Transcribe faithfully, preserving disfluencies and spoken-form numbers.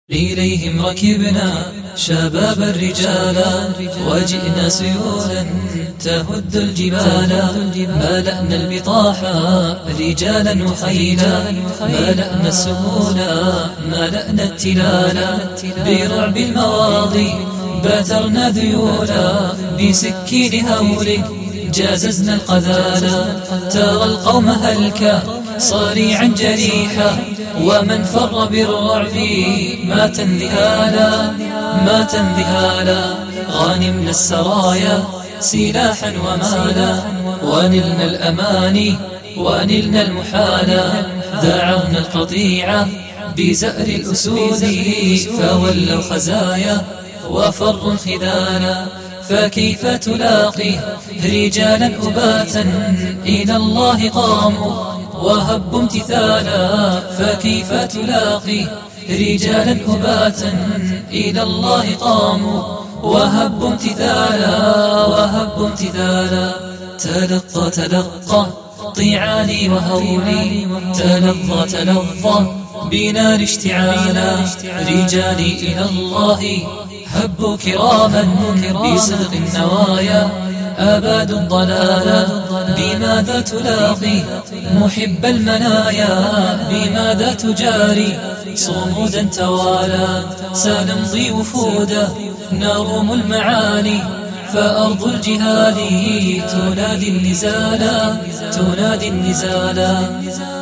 إليهم ركبنا شباب الرجال وجئنا سيولا تهد الجبال. ملأنا البطاحا رجالا وخيلا، ملأنا السهولا ملأنا التلالا. برعب المواضي باترنا ذيولا، بسكين هول جاززنا القذالا. ترى القوم هلكا صريعا جريحا، ومن فر بالرعب مات انذهالا مات انذهالا. غانمنا السرايا سلاحا ومالا، ونلنا الأماني ونلنا المحالا. ذعرنا القطيعة بزأر الأسود، فولوا خزايا وفروا الخذالا. فكيف تلاقي رجالا أباتا إلى الله قاموا وهبوا امتثالا. فكيف تلاقي رجالا أباتا إلى الله قاموا وهبوا امتثالا وهبوا امتثالا. تلقى تلقى طيعاني وهولي، تلظى تلظى بنار اشتعالا. رجالي إلى الله هبوا كراما بصدق النوايا، أبادوا الضلالا. بماذا تلاقي محب المنايا، بماذا تجاري صمودا توالى. سنمضي وفودا نروم المعالي، فأرض الجهاد تنادي النزالا تنادي النزالا.